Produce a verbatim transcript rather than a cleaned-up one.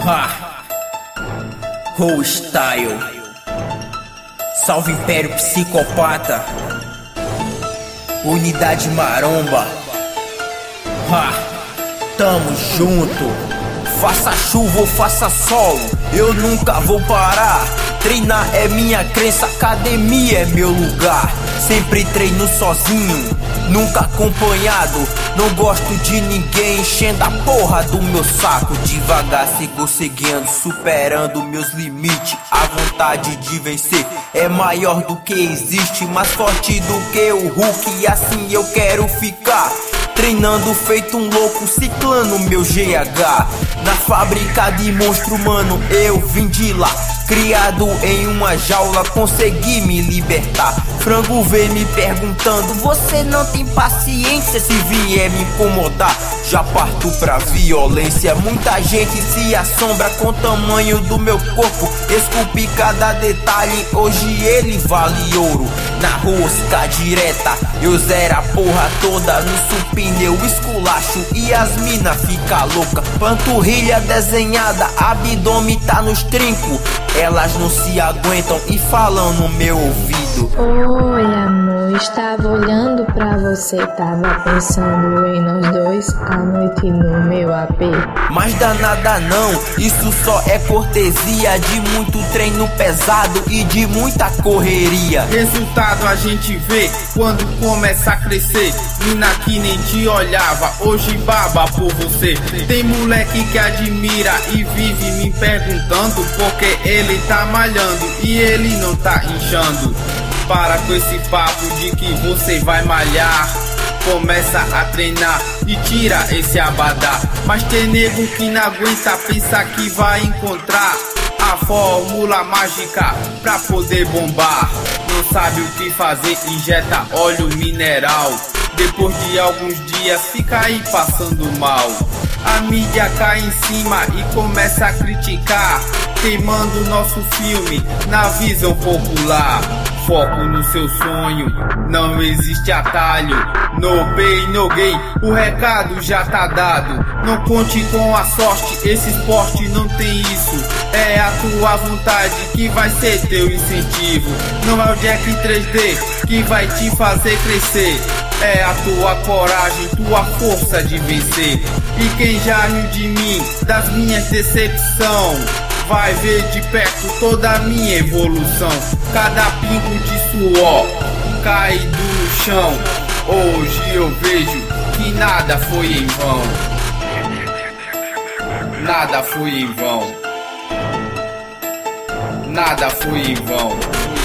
Ha! Whole Style. Salve Império Psicopata. Unidade Maromba. Ha! Tamo junto. Faça chuva ou faça sol, eu nunca vou parar. Treinar é minha crença, academia é meu lugar. Sempre treino sozinho, nunca acompanhado. Não gosto de ninguém enchendo a porra do meu saco. Devagar sigo seguindo, superando meus limites. A vontade de vencer é maior do que existe, mais forte do que o Hulk, e assim eu quero ficar. Treinando feito um louco, ciclando meu G H. Na fábrica de monstro, mano, eu vim de lá. Criado em uma jaula, consegui me libertar. Frango vem me perguntando: você não tem paciência se vier me incomodar? Já parto pra violência. Muita gente se assombra com o tamanho do meu corpo. Esculpi cada detalhe, hoje ele vale ouro. Na rosca direta, eu zero a porra toda. No supino eu esculacho e as mina fica louca. Panturrilha desenhada, abdômen tá nos trincos. Elas não se aguentam e falam no meu ouvido: oi amor, estava olhando pra você, tava pensando em nós dois à noite no meu A P. Mas danada não, isso só é cortesia de muito treino pesado e de muita correria. Resultado a gente vê quando começa a crescer. Mina que nem te olhava, hoje baba por você. Tem moleque que admira e vive me perguntando porque ele tá malhando e ele não tá inchando. Para com esse papo de que você vai malhar. Começa a treinar e tira esse abadá. Mas tem nego que não aguenta, pensa que vai encontrar a fórmula mágica pra poder bombar. Não sabe o que fazer, injeta óleo mineral. Depois de alguns dias fica aí passando mal. A mídia cai em cima e começa a criticar, queimando nosso filme na visão popular. Foco no seu sonho, não existe atalho. No pain, no gain, o recado já tá dado. Não conte com a sorte, esse esporte não tem isso. É a tua vontade que vai ser teu incentivo. Não é o Jack três D que vai te fazer crescer. É a tua coragem, tua força de vencer. E quem já riu de mim, das minhas decepções, vai ver de perto toda a minha evolução. Cada pingo de suor cai do chão. Hoje eu vejo que nada foi em vão. Nada foi em vão. Nada foi em vão.